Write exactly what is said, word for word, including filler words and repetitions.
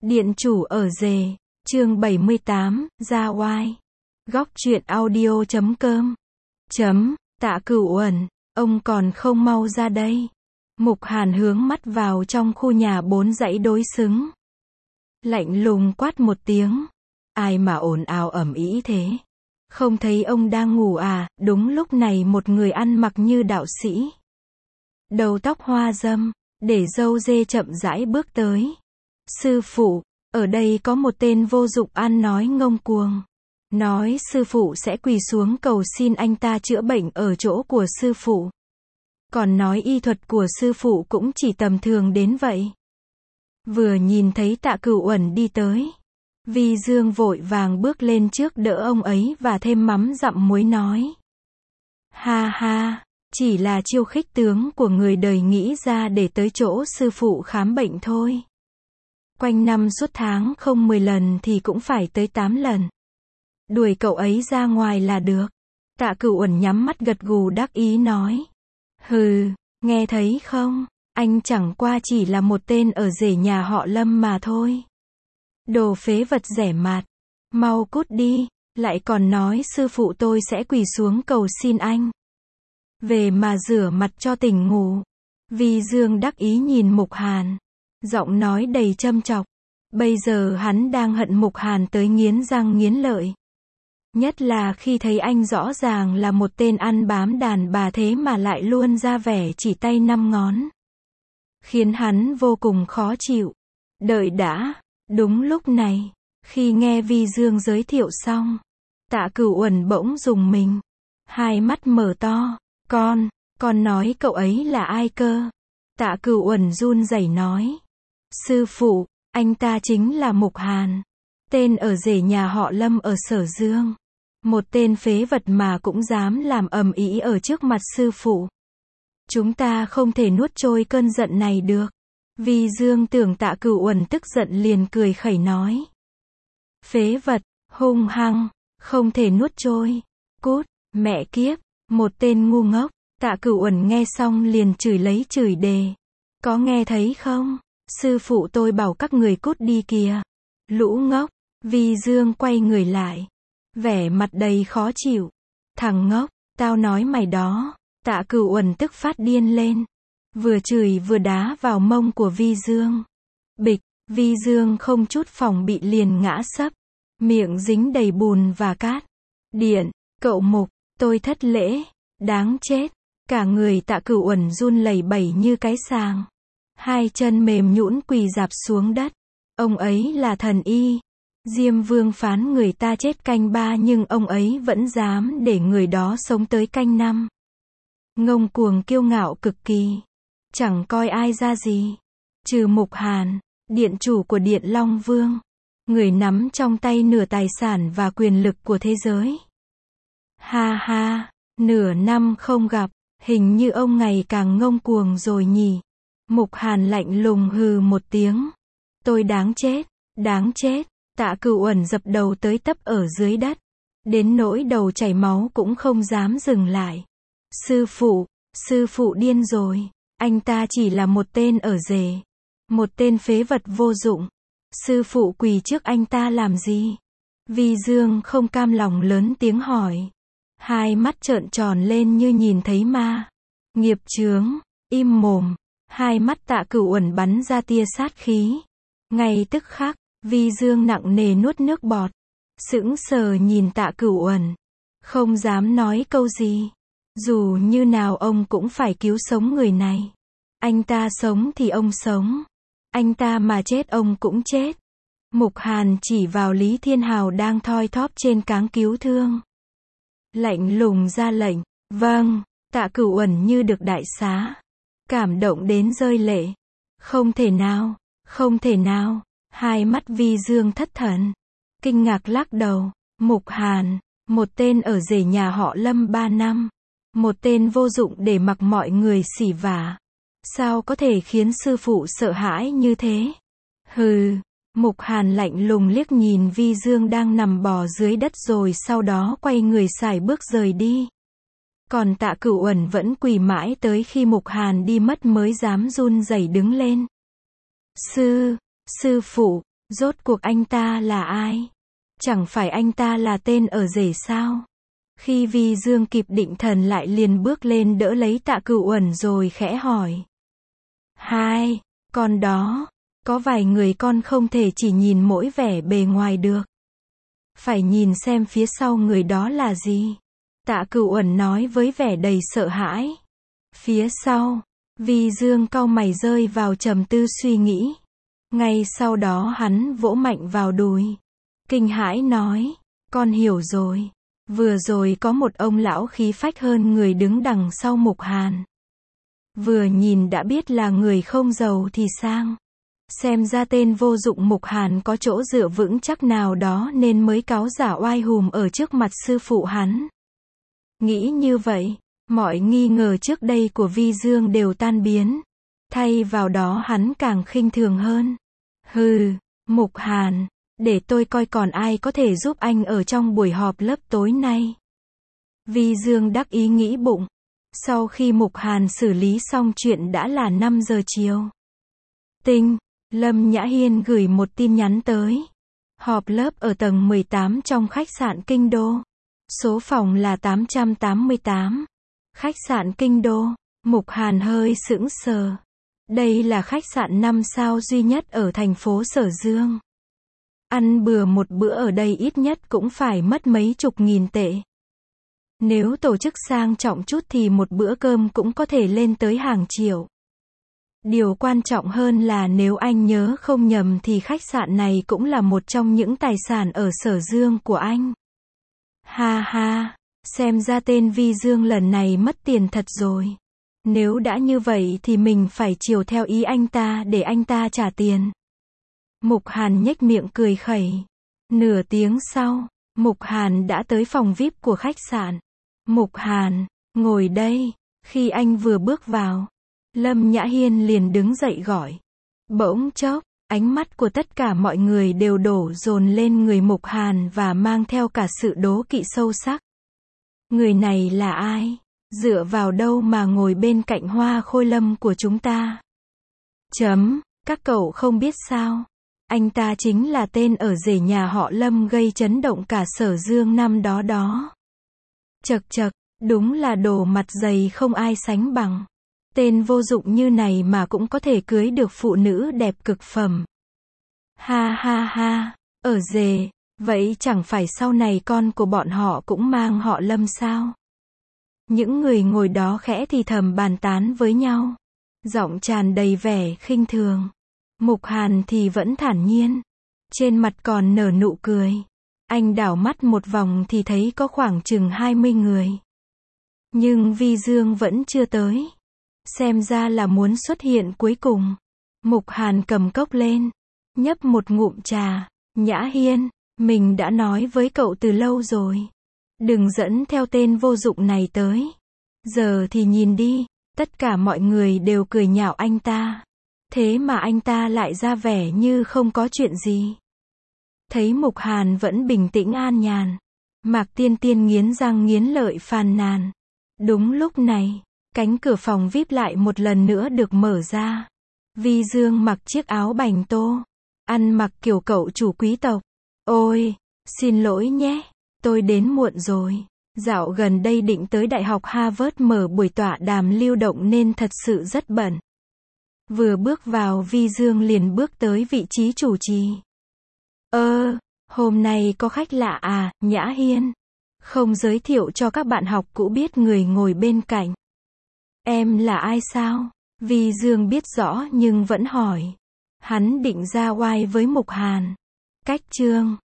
Điện chủ ở rể, chương bảy mươi tám, ra oai. Góc truyện audio chấm com. Chấm, Tạ Cửu Uẩn, ông còn không mau ra đây. Mục Hàn hướng mắt vào trong khu nhà bốn dãy đối xứng. Lạnh lùng quát một tiếng. Ai mà ồn ào ầm ĩ thế? Không thấy ông đang ngủ à? Đúng lúc này một người ăn mặc như đạo sĩ, đầu tóc hoa dâm, để râu dê chậm rãi bước tới. Sư phụ, ở đây có một tên vô dụng ăn nói ngông cuồng. Nói sư phụ sẽ quỳ xuống cầu xin anh ta chữa bệnh ở chỗ của sư phụ. Còn nói y thuật của sư phụ cũng chỉ tầm thường đến vậy. Vừa nhìn thấy Tạ Cửu Uẩn đi tới, Vi Dương vội vàng bước lên trước đỡ ông ấy và thêm mắm dặm muối nói. Ha ha, chỉ là chiêu khích tướng của người đời nghĩ ra để tới chỗ sư phụ khám bệnh thôi. Quanh năm suốt tháng không mười lần thì cũng phải tới tám lần. Đuổi cậu ấy ra ngoài là được. Tạ Cửu Uẩn nhắm mắt gật gù đắc ý nói. Hừ, nghe thấy không? Anh chẳng qua chỉ là một tên ở rể nhà họ Lâm mà thôi. Đồ phế vật rẻ mạt. Mau cút đi, lại còn nói sư phụ tôi sẽ quỳ xuống cầu xin anh. Về mà rửa mặt cho tỉnh ngủ. Vi Dương đắc ý nhìn Mục Hàn, giọng nói đầy châm chọc. Bây giờ hắn đang hận Mục Hàn tới nghiến răng nghiến lợi. Nhất là khi thấy anh rõ ràng là một tên ăn bám đàn bà thế mà lại luôn ra vẻ chỉ tay năm ngón. Khiến hắn vô cùng khó chịu. Đợi đã, đúng lúc này, khi nghe Vi Dương giới thiệu xong, Tạ Cửu Uẩn bỗng rùng mình. Hai mắt mở to, con, con nói cậu ấy là ai cơ? Tạ Cửu Uẩn run rẩy nói. Sư phụ, anh ta chính là Mục Hàn. Tên ở rể nhà họ Lâm ở Sở Dương. Một tên phế vật mà cũng dám làm ầm ĩ ở trước mặt sư phụ. Chúng ta không thể nuốt trôi cơn giận này được. Vi Dương tưởng Tạ Cửu Uẩn tức giận liền cười khẩy nói. Phế vật, hung hăng, không thể nuốt trôi. Cút, mẹ kiếp, một tên ngu ngốc. Tạ Cửu Uẩn nghe xong liền chửi lấy chửi đề. Có nghe thấy không? Sư phụ tôi bảo các người cút đi kìa. Lũ ngốc. Vi Dương quay người lại, vẻ mặt đầy khó chịu. Thằng ngốc, tao nói mày đó. Tạ Cửu Uẩn tức phát điên lên, vừa chửi vừa đá vào mông của Vi Dương. Bịch, Vi Dương không chút phòng bị liền ngã sấp, miệng dính đầy bùn và cát. Điện, cậu Mục, tôi thất lễ, đáng chết. Cả người Tạ Cửu Uẩn run lẩy bẩy như cái sàng, hai chân mềm nhũn quỳ rạp xuống đất. Ông ấy là thần y, Diêm Vương phán người ta chết canh ba nhưng ông ấy vẫn dám để người đó sống tới canh năm. Ngông cuồng kiêu ngạo cực kỳ, chẳng coi ai ra gì. Trừ Mục Hàn, điện chủ của Điện Long Vương, người nắm trong tay nửa tài sản và quyền lực của thế giới. Ha ha, nửa năm không gặp, hình như ông ngày càng ngông cuồng rồi nhỉ. Mục Hàn lạnh lùng hừ một tiếng. Tôi đáng chết, đáng chết. Tạ Cửu Uẩn dập đầu tới tấp ở dưới đất, đến nỗi đầu chảy máu cũng không dám dừng lại. Sư phụ, sư phụ điên rồi. Anh ta chỉ là một tên ở rể, một tên phế vật vô dụng. Sư phụ quỳ trước anh ta làm gì? Vi Dương không cam lòng lớn tiếng hỏi, hai mắt trợn tròn lên như nhìn thấy ma. Nghiệp chướng, im mồm. Hai mắt Tạ Cửu Uẩn bắn ra tia sát khí. Ngay tức khắc, Vi Dương nặng nề nuốt nước bọt, sững sờ nhìn Tạ Cửu Uẩn, không dám nói câu gì. Dù như nào ông cũng phải cứu sống người này. Anh ta sống thì ông sống, anh ta mà chết ông cũng chết. Mục Hàn chỉ vào Lý Thiên Hào đang thoi thóp trên cáng cứu thương, lạnh lùng ra lệnh. Vâng. Tạ Cửu Uẩn như được đại xá, cảm động đến rơi lệ. Không thể nào, không thể nào. Hai mắt Vi Dương thất thần, kinh ngạc lắc đầu. Mục Hàn, một tên ở rể nhà họ Lâm ba năm, một tên vô dụng để mặc mọi người xỉ vả, sao có thể khiến sư phụ sợ hãi như thế? Hừ. Mục Hàn lạnh lùng liếc nhìn Vi Dương đang nằm bò dưới đất rồi sau đó quay người sải bước rời đi. Còn Tạ Cửu Uẩn vẫn quỳ mãi tới khi Mục Hàn đi mất mới dám run rẩy đứng lên. Sư, sư phụ, Rốt cuộc anh ta là ai? Chẳng phải anh ta là tên ở rể sao? Khi Vi Dương kịp định thần lại liền bước lên đỡ lấy Tạ Cửu Uẩn rồi khẽ hỏi. Hai, con đó, có vài người con không thể chỉ nhìn mỗi vẻ bề ngoài được. Phải nhìn xem phía sau người đó là gì. Tạ Cửu Uẩn nói với vẻ đầy sợ hãi. Phía sau, Vi Dương cau mày rơi vào trầm tư suy nghĩ. Ngay sau đó hắn vỗ mạnh vào đùi. Kinh hãi nói, con hiểu rồi. Vừa rồi có một ông lão khí phách hơn người đứng đằng sau Mục Hàn. Vừa nhìn đã biết là người không giàu thì sang. Xem ra tên vô dụng Mục Hàn có chỗ dựa vững chắc nào đó nên mới cáo giả oai hùm ở trước mặt sư phụ hắn. Nghĩ như vậy, mọi nghi ngờ trước đây của Vi Dương đều tan biến. Thay vào đó hắn càng khinh thường hơn. Hừ, Mục Hàn, để tôi coi còn ai có thể giúp anh ở trong buổi họp lớp tối nay. Vi Dương đắc ý nghĩ bụng. Sau khi Mục Hàn xử lý xong chuyện đã là năm giờ chiều. Tinh, Lâm Nhã Hiên gửi một tin nhắn tới. Họp lớp ở tầng mười tám trong khách sạn Kinh Đô. Số phòng là tám trăm tám mươi tám. Khách sạn Kinh Đô. Mục Hàn hơi sững sờ. Đây là khách sạn năm sao duy nhất ở thành phố Sở Dương. Ăn bừa một bữa ở đây ít nhất cũng phải mất mấy chục nghìn tệ. Nếu tổ chức sang trọng chút thì một bữa cơm cũng có thể lên tới hàng triệu. Điều quan trọng hơn là nếu anh nhớ không nhầm thì khách sạn này cũng là một trong những tài sản ở Sở Dương của anh. Ha ha, xem ra tên Vi Dương lần này mất tiền thật rồi. Nếu đã như vậy thì mình phải chiều theo ý anh ta để anh ta trả tiền. Mục Hàn nhếch miệng cười khẩy. Nửa tiếng sau, Mục Hàn đã tới phòng vi ai pi của khách sạn. Mục Hàn, ngồi đây. Khi anh vừa bước vào, Lâm Nhã Hiên liền đứng dậy gọi. Bỗng chốc, ánh mắt của tất cả mọi người đều đổ dồn lên người Mục Hàn và mang theo cả sự đố kỵ sâu sắc. Người này là ai? Dựa vào đâu mà ngồi bên cạnh Hoa Khôi Lâm của chúng ta? Chấm, các cậu không biết sao? Anh ta chính là tên ở rể nhà họ Lâm gây chấn động cả Sở Dương năm đó đó. Chậc chậc, đúng là đồ mặt dày không ai sánh bằng. Tên vô dụng như này mà cũng có thể cưới được phụ nữ đẹp cực phẩm. Ha ha ha, ở rể, vậy chẳng phải sau này con của bọn họ cũng mang họ Lâm sao? Những người ngồi đó khẽ thì thầm bàn tán với nhau. Giọng tràn đầy vẻ khinh thường. Mục Hàn thì vẫn thản nhiên. Trên mặt còn nở nụ cười. Anh đảo mắt một vòng thì thấy có khoảng chừng hai mươi người. Nhưng Vi Dương vẫn chưa tới. Xem ra là muốn xuất hiện cuối cùng. Mục Hàn cầm cốc lên. Nhấp một ngụm trà. Nhã Hiên, mình đã nói với cậu từ lâu rồi. Đừng dẫn theo tên vô dụng này tới. Giờ thì nhìn đi, tất cả mọi người đều cười nhạo anh ta. Thế mà anh ta lại ra vẻ như không có chuyện gì. Thấy Mục Hàn vẫn bình tĩnh an nhàn. Mạc Tiên Tiên nghiến răng nghiến lợi phàn nàn. Đúng lúc này, cánh cửa phòng vi ai pi lại một lần nữa được mở ra. Vi Dương mặc chiếc áo bành tô. Ăn mặc kiểu cậu chủ quý tộc. Ôi, xin lỗi nhé. Tôi đến muộn rồi. Dạo gần đây định tới Đại học Harvard mở buổi tọa đàm lưu động nên thật sự rất bận. Vừa bước vào Vi Dương liền bước tới vị trí chủ trì. Ơ, hôm nay có khách lạ à, Nhã Hiên. Không giới thiệu cho các bạn học cũ biết người ngồi bên cạnh. Em là ai sao? Vi Dương biết rõ nhưng vẫn hỏi. Hắn định ra oai với Mục Hàn. Cách chương